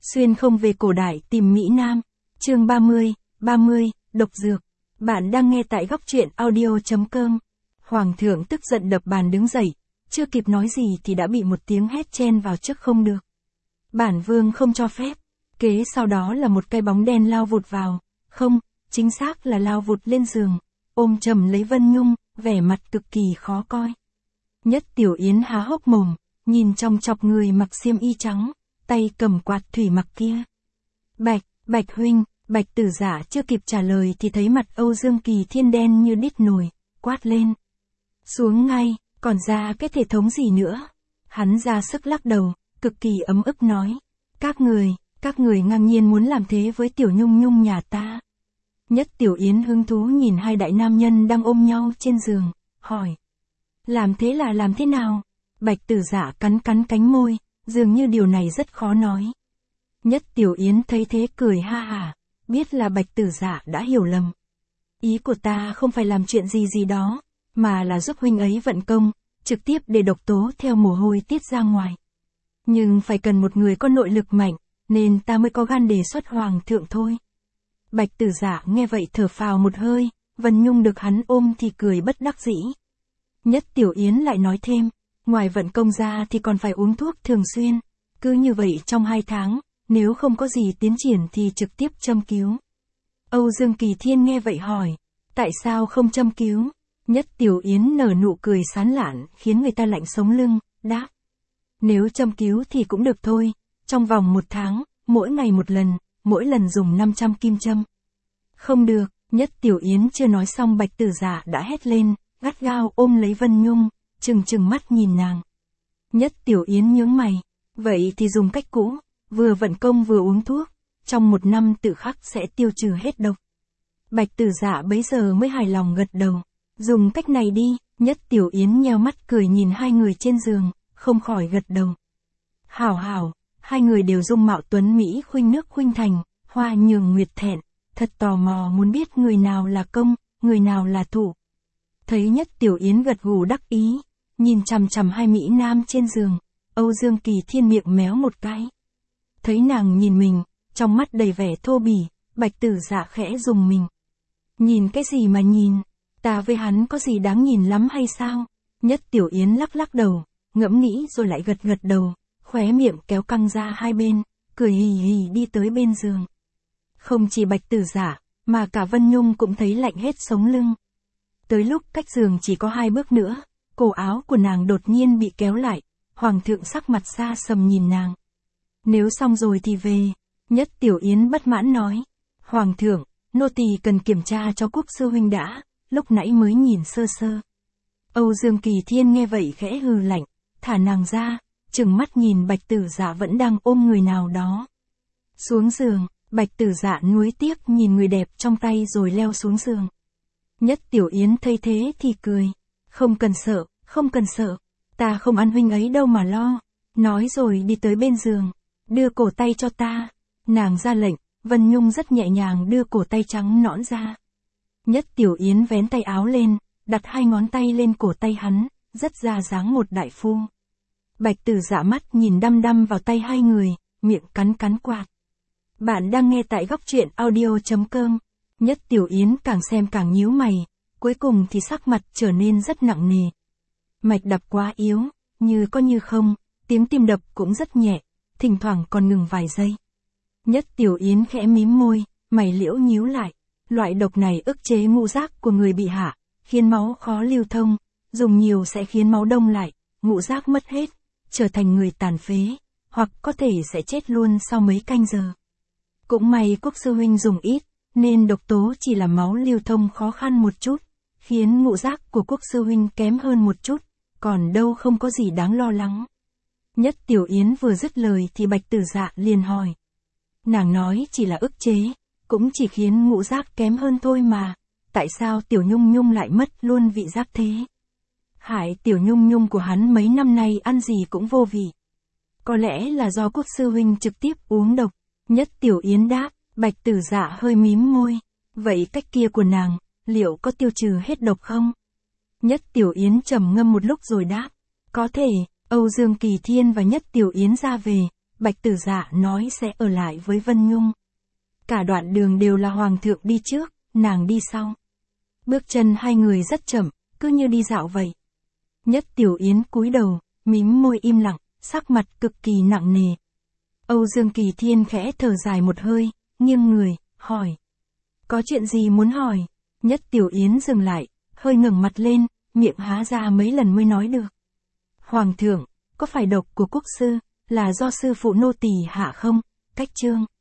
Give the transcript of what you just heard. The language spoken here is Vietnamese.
Xuyên không về cổ đại tìm Mỹ Nam. Chương 30, độc dược. Bạn đang nghe tại góc truyện audio.com. Hoàng thượng tức giận đập bàn đứng dậy, chưa kịp nói gì thì đã bị một tiếng hét chen vào trước không được. Bản vương không cho phép. Kế sau đó là một cái bóng đen lao vụt vào, không, chính xác là lao vụt lên giường, ôm chầm lấy Vân Nhung, vẻ mặt cực kỳ khó coi. Nhất Tiểu Yến há hốc mồm, nhìn trong chọc người mặc xiêm y trắng, tay cầm quạt thủy mặc kia. Bạch huynh. Bạch Tử Giả chưa kịp trả lời thì thấy mặt Âu Dương Kỳ Thiên đen như đít nồi, quát lên. Xuống ngay, còn ra cái thể thống gì nữa? Hắn ra sức lắc đầu, cực kỳ ấm ức nói. Các người ngang nhiên muốn làm thế với Tiểu Nhung Nhung nhà ta. Nhất Tiểu Yến hứng thú nhìn hai đại nam nhân đang ôm nhau trên giường, hỏi. Làm thế là làm thế nào? Bạch Tử Giả cắn cánh môi, dường như điều này rất khó nói. Nhất Tiểu Yến thấy thế cười ha hả, biết là Bạch Tử Giả đã hiểu lầm. Ý của ta không phải làm chuyện gì đó, mà là giúp huynh ấy vận công, trực tiếp để độc tố theo mồ hôi tiết ra ngoài. Nhưng phải cần một người có nội lực mạnh, nên ta mới có gan đề xuất hoàng thượng thôi. Bạch Tử Giả nghe vậy thở phào một hơi, Vân Nhung được hắn ôm thì cười bất đắc dĩ. Nhất Tiểu Yến lại nói thêm, ngoài vận công ra thì còn phải uống thuốc thường xuyên, cứ như vậy trong 2 tháng, nếu không có gì tiến triển thì trực tiếp châm cứu. Âu Dương Kỳ Thiên nghe vậy hỏi, tại sao không châm cứu? Nhất Tiểu Yến nở nụ cười sán lạn khiến người ta lạnh sống lưng, đáp. Nếu châm cứu thì cũng được thôi, trong vòng 1 tháng, mỗi ngày 1 lần, mỗi lần dùng 500 kim châm. Không được, Nhất Tiểu Yến chưa nói xong Bạch Tử Giả đã hét lên, gắt gao ôm lấy Vân Nhung, trừng mắt nhìn nàng. Nhất Tiểu Yến nhướng mày, vậy thì dùng cách cũ, vừa vận công vừa uống thuốc, trong 1 năm tự khắc sẽ tiêu trừ hết độc. Bạch Tử Giả bấy giờ mới hài lòng gật đầu, dùng cách này đi. Nhất Tiểu Yến nheo mắt cười nhìn hai người trên giường, không khỏi gật đầu. Hảo, hai người đều dung mạo tuấn mỹ khuynh nước khuynh thành, hoa nhường nguyệt thẹn, thật tò mò muốn biết người nào là công, người nào là thủ. Thấy Nhất Tiểu Yến gật gù đắc ý, nhìn chằm hai mỹ nam trên giường, Âu Dương Kỳ Thiên miệng méo một cái. Thấy nàng nhìn mình, trong mắt đầy vẻ thô bỉ, Bạch Tử Giả khẽ rùng mình. Nhìn cái gì mà nhìn, ta với hắn có gì đáng nhìn lắm hay sao? Nhất Tiểu Yến lắc đầu, ngẫm nghĩ rồi lại gật đầu, khóe miệng kéo căng ra hai bên, cười hì đi tới bên giường. Không chỉ Bạch Tử Giả, mà cả Vân Nhung cũng thấy lạnh hết sống lưng. Tới lúc cách giường chỉ có 2 bước nữa, cổ áo của nàng đột nhiên bị kéo lại, Hoàng thượng sắc mặt xa sầm nhìn nàng. Nếu xong rồi thì về. Nhất Tiểu Yến bất mãn nói. Hoàng thượng, nô tỳ cần kiểm tra cho Quốc sư huynh đã, lúc nãy mới nhìn sơ. Âu Dương Kỳ Thiên nghe vậy khẽ hừ lạnh, thả nàng ra, trừng mắt nhìn Bạch Tử Giả vẫn đang ôm người nào đó. Xuống giường, Bạch Tử Giả nuối tiếc nhìn người đẹp trong tay rồi leo xuống giường. Nhất Tiểu Yến thấy thế thì cười. Không cần sợ, ta không ăn huynh ấy đâu mà lo. Nói rồi đi tới bên giường, đưa cổ tay cho ta. Nàng ra lệnh, Vân Nhung rất nhẹ nhàng đưa cổ tay trắng nõn ra. Nhất Tiểu Yến vén tay áo lên, đặt 2 ngón tay lên cổ tay hắn, rất ra dáng một đại phu. Bạch Tử Giả mắt nhìn đăm vào tay hai người, miệng cắn quạt. Bạn đang nghe tại góc truyện audio.com. Nhất Tiểu Yến càng xem càng nhíu mày, cuối cùng thì sắc mặt trở nên rất nặng nề. Mạch đập quá yếu, như có như không, tiếng tim đập cũng rất nhẹ, thỉnh thoảng còn ngừng vài giây. Nhất Tiểu Yến khẽ mím môi, mày liễu nhíu lại. Loại độc này ức chế ngũ giác của người bị hạ, khiến máu khó lưu thông, dùng nhiều sẽ khiến máu đông lại, ngũ giác mất hết, trở thành người tàn phế, hoặc có thể sẽ chết luôn sau mấy canh giờ. Cũng may Quốc sư huynh dùng ít, nên độc tố chỉ làm máu lưu thông khó khăn một chút, khiến ngũ giác của Quốc sư huynh kém hơn một chút, còn đâu không có gì đáng lo lắng. Nhất Tiểu Yến vừa dứt lời thì Bạch Tử Giả liền hỏi. Nàng nói chỉ là ức chế, cũng chỉ khiến ngũ giác kém hơn thôi mà, tại sao Tiểu Nhung Nhung lại mất luôn vị giác thế? Hại Tiểu Nhung Nhung của hắn mấy năm nay ăn gì cũng vô vị. Có lẽ là do Quốc sư huynh trực tiếp uống độc. Nhất Tiểu Yến đáp. Bạch Tử Giả hơi mím môi. Vậy cách kia của nàng, liệu có tiêu trừ hết độc không? Nhất Tiểu Yến trầm ngâm một lúc rồi đáp. Có thể. Âu Dương Kỳ Thiên và Nhất Tiểu Yến ra về, Bạch Tử Dạ nói sẽ ở lại với Vân Nhung. Cả đoạn đường đều là Hoàng thượng đi trước, nàng đi sau. Bước chân hai người rất chậm, cứ như đi dạo vậy. Nhất Tiểu Yến cúi đầu, mím môi im lặng, sắc mặt cực kỳ nặng nề. Âu Dương Kỳ Thiên khẽ thở dài một hơi, nghiêng người, hỏi. Có chuyện gì muốn hỏi? Nhất Tiểu Yến dừng lại, hơi ngẩng mặt lên, miệng há ra mấy lần mới nói được. Hoàng thượng, có phải độc của quốc sư, là do sư phụ nô tỳ hạ không? Cách Trương